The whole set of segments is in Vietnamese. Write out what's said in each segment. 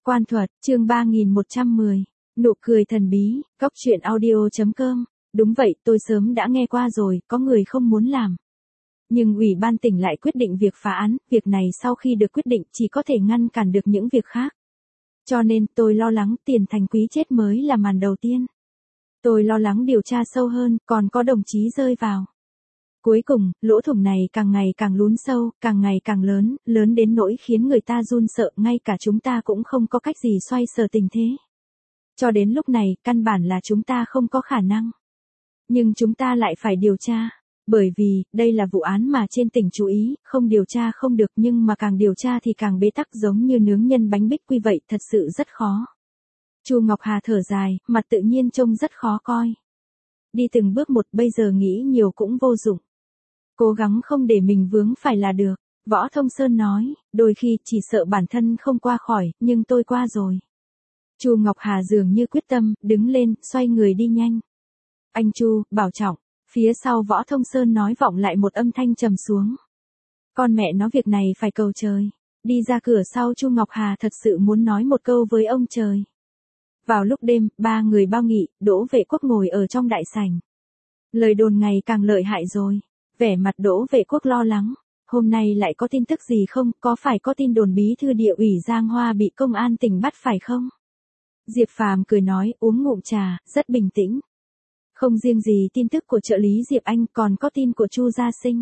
Quan thuật, chương 3110. Nụ cười thần bí, góc chuyện audio.com. Đúng vậy, tôi sớm đã nghe qua rồi, có người không muốn làm. Nhưng ủy ban tỉnh lại quyết định việc phá án, việc này sau khi được quyết định chỉ có thể ngăn cản được những việc khác. Cho nên tôi lo lắng Tiền Thành Quý chết mới là màn đầu tiên. Tôi lo lắng điều tra sâu hơn, còn có đồng chí rơi vào. Cuối cùng, lỗ thủng này càng ngày càng lún sâu, càng ngày càng lớn, lớn đến nỗi khiến người ta run sợ, ngay cả chúng ta cũng không có cách gì xoay sở tình thế. Cho đến lúc này, căn bản là chúng ta không có khả năng. Nhưng chúng ta lại phải điều tra. Bởi vì, đây là vụ án mà trên tỉnh chú ý, không điều tra không được nhưng mà càng điều tra thì càng bế tắc giống như nướng nhân bánh bích quy vậy, thật sự rất khó. Chu Ngọc Hà thở dài, mặt tự nhiên trông rất khó coi. Đi từng bước một, bây giờ nghĩ nhiều cũng vô dụng. Cố gắng không để mình vướng phải là được. Võ Thông Sơn nói, đôi khi chỉ sợ bản thân không qua khỏi, nhưng tôi qua rồi. Chu Ngọc Hà dường như quyết tâm, đứng lên, xoay người đi nhanh. Anh Chu, bảo trọng. Phía sau Võ Thông Sơn nói vọng lại một âm thanh trầm xuống. Con mẹ nó việc này phải cầu trời. Đi ra cửa sau Chu Ngọc Hà thật sự muốn nói một câu với ông trời. Vào lúc đêm, ba người Bao Nghị, Đỗ Vệ Quốc ngồi ở trong đại sảnh. Lời đồn ngày càng lợi hại rồi. Vẻ mặt Đỗ Vệ Quốc lo lắng. Hôm nay lại có tin tức gì không, có phải có tin đồn bí thư địa ủy Giang Hoa bị công an tỉnh bắt phải không? Diệp Phàm cười nói, uống ngụm trà, rất bình tĩnh. Không riêng gì tin tức của trợ lý Diệp Anh, còn có tin của Chu Gia Sinh.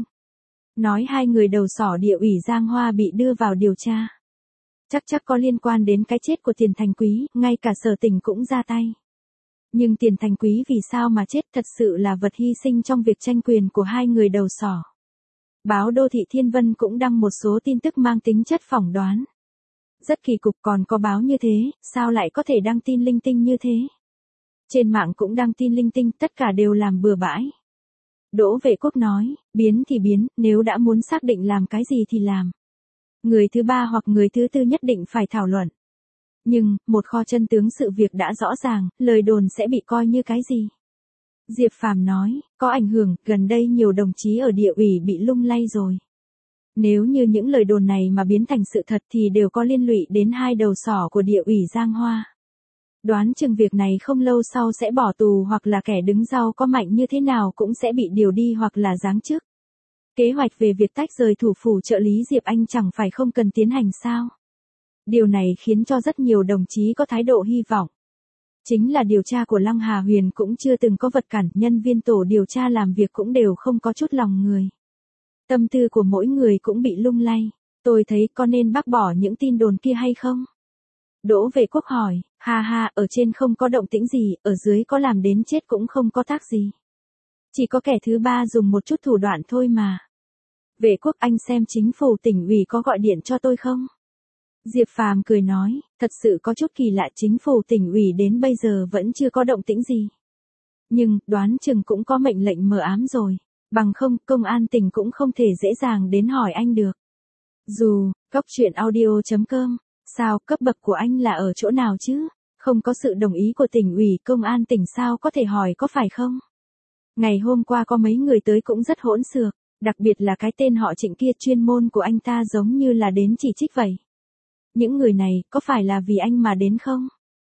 Nói hai người đầu sỏ địa ủy Giang Hoa bị đưa vào điều tra. Chắc có liên quan đến cái chết của Tiền Thành Quý, ngay cả sở tỉnh cũng ra tay. Nhưng Tiền Thành Quý vì sao mà chết, thật sự là vật hy sinh trong việc tranh quyền của hai người đầu sỏ. Báo Đô thị Thiên Vân cũng đăng một số tin tức mang tính chất phỏng đoán. Rất kỳ cục, còn có báo như thế, sao lại có thể đăng tin linh tinh như thế? Trên mạng cũng đăng tin linh tinh, tất cả đều làm bừa bãi. Đỗ Vệ Quốc nói, biến thì biến, nếu đã muốn xác định làm cái gì thì làm. Người thứ ba hoặc người thứ tư nhất định phải thảo luận. Nhưng, một kho chân tướng sự việc đã rõ ràng, lời đồn sẽ bị coi như cái gì? Diệp Phàm nói, có ảnh hưởng, gần đây nhiều đồng chí ở địa ủy bị lung lay rồi. Nếu như những lời đồn này mà biến thành sự thật thì đều có liên lụy đến hai đầu sỏ của địa ủy Giang Hoa. Đoán chừng việc này không lâu sau sẽ bỏ tù hoặc là kẻ đứng sau có mạnh như thế nào cũng sẽ bị điều đi hoặc là giáng chức. Kế hoạch về việc tách rời thủ phủ trợ lý Diệp Anh chẳng phải không cần tiến hành sao? Điều này khiến cho rất nhiều đồng chí có thái độ hy vọng. Chính là điều tra của Lăng Hà Huyền cũng chưa từng có vật cản, nhân viên tổ điều tra làm việc cũng đều không có chút lòng người. Tâm tư của mỗi người cũng bị lung lay, tôi thấy có nên bác bỏ những tin đồn kia hay không? Đỗ Vệ Quốc hỏi, ha, ở trên không có động tĩnh gì, ở dưới có làm đến chết cũng không có tác gì. Chỉ có kẻ thứ ba dùng một chút thủ đoạn thôi mà. Vệ Quốc, anh xem chính phủ tỉnh ủy có gọi điện cho tôi không? Diệp Phàm cười nói, thật sự có chút kỳ lạ, chính phủ tỉnh ủy đến bây giờ vẫn chưa có động tĩnh gì. Nhưng, đoán chừng cũng có mệnh lệnh mờ ám rồi, bằng không, công an tỉnh cũng không thể dễ dàng đến hỏi anh được. Dù, góc chuyện audio.com, sao, cấp bậc của anh là ở chỗ nào chứ? Không có sự đồng ý của tỉnh ủy, công an tỉnh sao có thể hỏi có phải không? Ngày hôm qua có mấy người tới cũng rất hỗn xược, đặc biệt là cái tên họ Trịnh kia, chuyên môn của anh ta giống như là đến chỉ trích vậy. Những người này, có phải là vì anh mà đến không?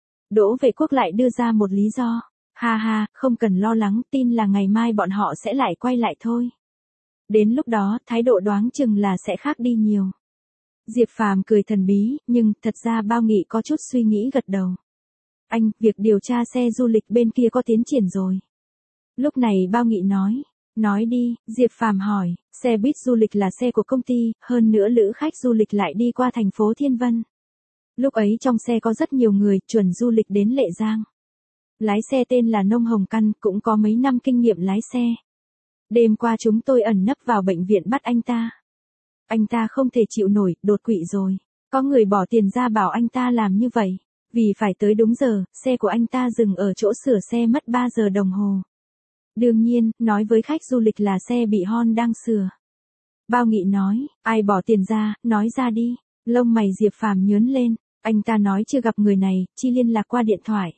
Đỗ Vệ Quốc lại đưa ra một lý do. Ha, không cần lo lắng, tin là ngày mai bọn họ sẽ lại quay lại thôi. Đến lúc đó, thái độ đoán chừng là sẽ khác đi nhiều. Diệp Phàm cười thần bí, nhưng thật ra Bao Nghị có chút suy nghĩ gật đầu. Anh, việc điều tra xe du lịch bên kia có tiến triển rồi. Lúc này Bao Nghị nói đi, Diệp Phàm hỏi, xe buýt du lịch là xe của công ty, hơn nữa lữ khách du lịch lại đi qua thành phố Thiên Vân. Lúc ấy trong xe có rất nhiều người, chuẩn du lịch đến Lệ Giang. Lái xe tên là Nông Hồng Căn, cũng có mấy năm kinh nghiệm lái xe. Đêm qua chúng tôi ẩn nấp vào bệnh viện bắt anh ta. Anh ta không thể chịu nổi, đột quỵ rồi. Có người bỏ tiền ra bảo anh ta làm như vậy. Vì phải tới đúng giờ, xe của anh ta dừng ở chỗ sửa xe mất 3 giờ đồng hồ. Đương nhiên, nói với khách du lịch là xe bị hon đang sửa. Bao Nghị nói, ai bỏ tiền ra, nói ra đi. Lông mày Diệp Phàm nhướng lên, anh ta nói chưa gặp người này, chỉ liên lạc qua điện thoại.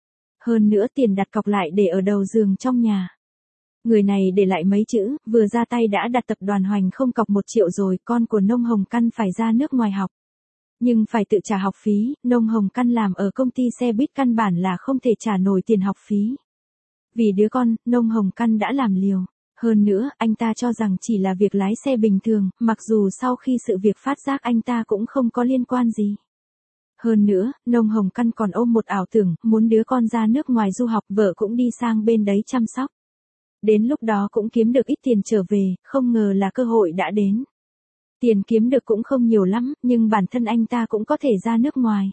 Hơn nữa tiền đặt cọc lại để ở đầu giường trong nhà. Người này để lại mấy chữ, vừa ra tay đã đặt tập đoàn Hoành không cọc 1 triệu rồi, con của Nông Hồng Căn phải ra nước ngoài học. Nhưng phải tự trả học phí, Nông Hồng Căn làm ở công ty xe buýt căn bản là không thể trả nổi tiền học phí. Vì đứa con, Nông Hồng Căn đã làm liều. Hơn nữa, anh ta cho rằng chỉ là việc lái xe bình thường, mặc dù sau khi sự việc phát giác anh ta cũng không có liên quan gì. Hơn nữa, Nông Hồng Căn còn ôm một ảo tưởng, muốn đứa con ra nước ngoài du học, vợ cũng đi sang bên đấy chăm sóc. Đến lúc đó cũng kiếm được ít tiền trở về, không ngờ là cơ hội đã đến. Tiền kiếm được cũng không nhiều lắm, nhưng bản thân anh ta cũng có thể ra nước ngoài.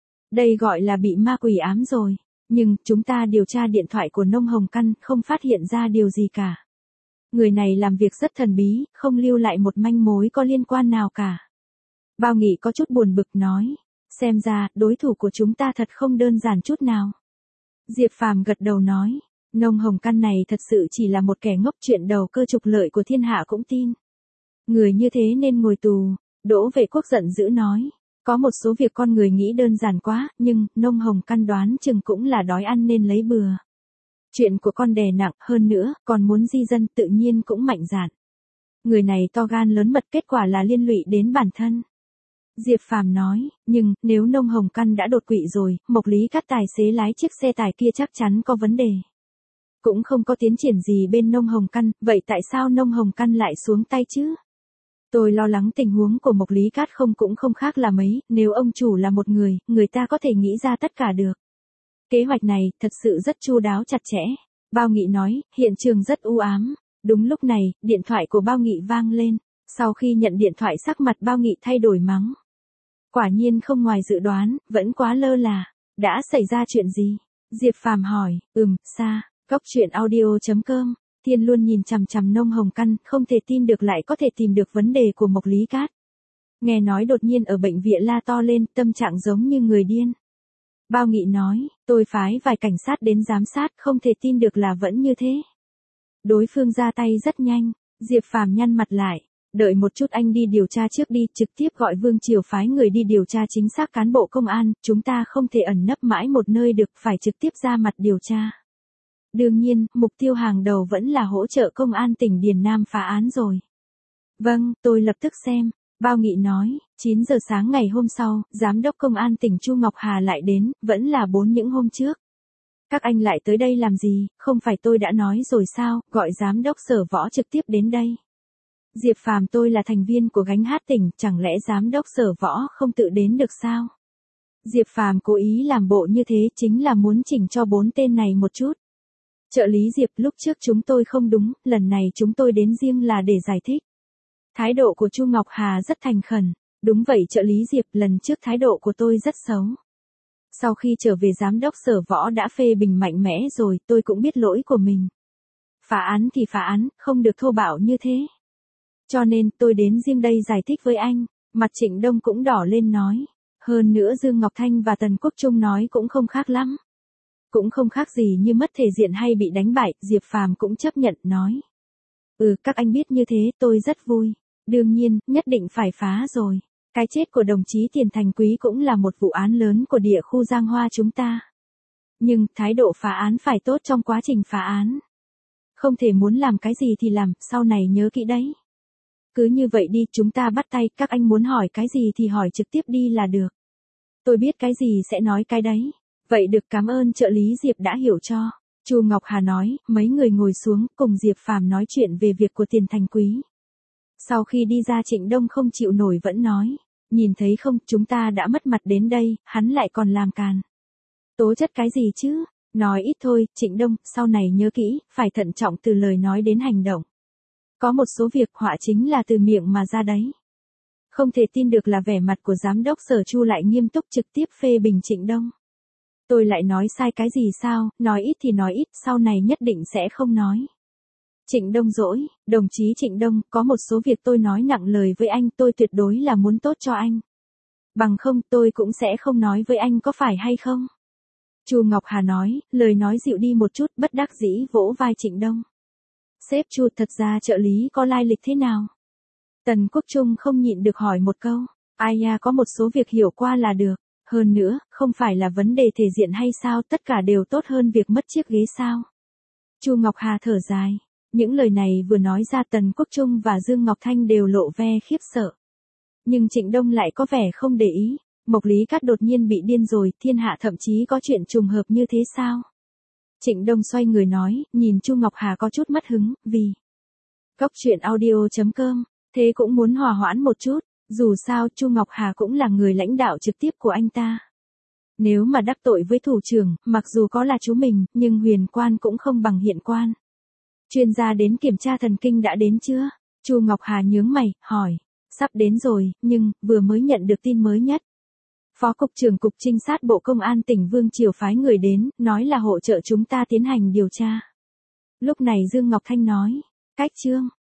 Đây gọi là bị ma quỷ ám rồi. Nhưng, chúng ta điều tra điện thoại của Nông Hồng Căn, không phát hiện ra điều gì cả. Người này làm việc rất thần bí, không lưu lại một manh mối có liên quan nào cả. Bao Nghị có chút buồn bực nói. Xem ra, đối thủ của chúng ta thật không đơn giản chút nào. Diệp Phàm gật đầu nói. Nông Hồng Căn này thật sự chỉ là một kẻ ngốc, chuyện đầu cơ trục lợi của thiên hạ cũng tin. Người như thế nên ngồi tù. Đỗ Vệ Quốc giận dữ nói. Có một số việc con người nghĩ đơn giản quá, nhưng, Nông Hồng Căn đoán chừng cũng là đói ăn nên lấy bừa. Chuyện của con đè nặng, hơn nữa, còn muốn di dân tự nhiên cũng mạnh dạn. Người này to gan lớn mật, kết quả là liên lụy đến bản thân. Diệp Phàm nói, nhưng, nếu Nông Hồng Căn đã đột quỵ rồi, Mộc Lý Cát tài xế lái chiếc xe tải kia chắc chắn có vấn đề. Cũng không có tiến triển gì bên Nông Hồng Căn, vậy tại sao Nông Hồng Căn lại xuống tay chứ? Tôi lo lắng tình huống của Mộc Lý Cát cũng không khác là mấy, nếu ông chủ là một người ta có thể nghĩ ra tất cả được. Kế hoạch này, thật sự rất chu đáo chặt chẽ. Bao Nghị nói, hiện trường rất u ám. Đúng lúc này, điện thoại của Bao Nghị vang lên. Sau khi nhận điện thoại sắc mặt Bao Nghị thay đổi mắng. Quả nhiên không ngoài dự đoán, vẫn quá lơ là. Đã xảy ra chuyện gì? Diệp Phàm hỏi, Sa, Góc.chuyện audio.com. Thiên luôn nhìn chằm chằm Nông Hồng Căn, không thể tin được lại có thể tìm được vấn đề của Mộc Lý Cát. Nghe nói đột nhiên ở bệnh viện la to lên, tâm trạng giống như người điên. Bao Nghị nói, tôi phái vài cảnh sát đến giám sát, không thể tin được là vẫn như thế. Đối phương ra tay rất nhanh. Diệp Phàm nhăn mặt lại. Đợi một chút, anh đi điều tra trước đi, trực tiếp gọi Vương Triều phái người đi điều tra chính xác cán bộ công an, chúng ta không thể ẩn nấp mãi một nơi được, phải trực tiếp ra mặt điều tra. Đương nhiên, mục tiêu hàng đầu vẫn là hỗ trợ công an tỉnh Điền Nam phá án rồi. Vâng, tôi lập tức xem. Bao Nghị nói, 9 giờ sáng ngày hôm sau, Giám đốc Công an tỉnh Chu Ngọc Hà lại đến, vẫn là 4 những hôm trước. Các anh lại tới đây làm gì, không phải tôi đã nói rồi sao, gọi Giám đốc Sở Võ trực tiếp đến đây. Diệp Phàm, tôi là thành viên của gánh hát tỉnh, chẳng lẽ Giám đốc Sở Võ không tự đến được sao? Diệp Phàm cố ý làm bộ như thế chính là muốn chỉnh cho 4 tên này một chút. Trợ lý Diệp, lúc trước chúng tôi không đúng, lần này chúng tôi đến riêng là để giải thích. Thái độ của Chu Ngọc Hà rất thành khẩn. Đúng vậy trợ lý Diệp, lần trước thái độ của tôi rất xấu. Sau khi trở về Giám đốc Sở Võ đã phê bình mạnh mẽ rồi, tôi cũng biết lỗi của mình. Phá án thì phá án, không được thô bạo như thế. Cho nên, tôi đến riêng đây giải thích với anh. Mặt Trịnh Đông cũng đỏ lên nói. Hơn nữa Dương Ngọc Thanh và Tần Quốc Trung nói cũng không khác lắm. Cũng không khác gì như mất thể diện hay bị đánh bại, Diệp Phàm cũng chấp nhận nói. Các anh biết như thế, tôi rất vui. Đương nhiên, nhất định phải phá rồi. Cái chết của đồng chí Tiền Thành Quý cũng là một vụ án lớn của địa khu Giang Hoa chúng ta. Nhưng, thái độ phá án phải tốt trong quá trình phá án. Không thể muốn làm cái gì thì làm, sau này nhớ kỹ đấy. Cứ như vậy đi, chúng ta bắt tay, các anh muốn hỏi cái gì thì hỏi trực tiếp đi là được. Tôi biết cái gì sẽ nói cái đấy. Vậy được, cảm ơn trợ lý Diệp đã hiểu cho. Chu Ngọc Hà nói, mấy người ngồi xuống, cùng Diệp Phàm nói chuyện về việc của Tiền Thành Quý. Sau khi đi ra Trịnh Đông không chịu nổi vẫn nói. Nhìn thấy không, chúng ta đã mất mặt đến đây, hắn lại còn làm càn. Tố chất cái gì chứ? Nói ít thôi, Trịnh Đông, sau này nhớ kỹ, phải thận trọng từ lời nói đến hành động. Có một số việc họa chính là từ miệng mà ra đấy. Không thể tin được là vẻ mặt của Giám đốc Sở Chu lại nghiêm túc trực tiếp phê bình Trịnh Đông. Tôi lại nói sai cái gì sao, nói ít thì nói ít, sau này nhất định sẽ không nói. Trịnh Đông dỗi, đồng chí Trịnh Đông, có một số việc tôi nói nặng lời với anh, tôi tuyệt đối là muốn tốt cho anh. Bằng không, tôi cũng sẽ không nói với anh, có phải hay không? Chu Ngọc Hà nói, lời nói dịu đi một chút, bất đắc dĩ vỗ vai Trịnh Đông. Sếp Chu, thật ra trợ lý có lai lịch thế nào? Tần Quốc Trung không nhịn được hỏi một câu. Ai nha, có một số việc hiểu qua là được. Hơn nữa, không phải là vấn đề thể diện hay sao, tất cả đều tốt hơn việc mất chiếc ghế sao? Chu Ngọc Hà thở dài. Những lời này vừa nói ra, Tần Quốc Trung và Dương Ngọc Thanh đều lộ vẻ khiếp sợ. Nhưng Trịnh Đông lại có vẻ không để ý. Mộc Lý Cát đột nhiên bị điên rồi, thiên hạ thậm chí có chuyện trùng hợp như thế sao? Trịnh Đông xoay người nói, nhìn Chu Ngọc Hà có chút mất hứng, vì Cốc truyện audio.com, thế cũng muốn hòa hoãn một chút, dù sao Chu Ngọc Hà cũng là người lãnh đạo trực tiếp của anh ta. Nếu mà đắc tội với thủ trưởng, mặc dù có là chú mình, nhưng huyền quan cũng không bằng hiện quan. Chuyên gia đến kiểm tra thần kinh đã đến chưa? Chu Ngọc Hà nhướng mày, hỏi. Sắp đến rồi, nhưng, vừa mới nhận được tin mới nhất. Phó Cục trưởng Cục Trinh sát Bộ Công an tỉnh Vương Triều phái người đến, nói là hỗ trợ chúng ta tiến hành điều tra. Lúc này Dương Ngọc Thanh nói. Cách Trương,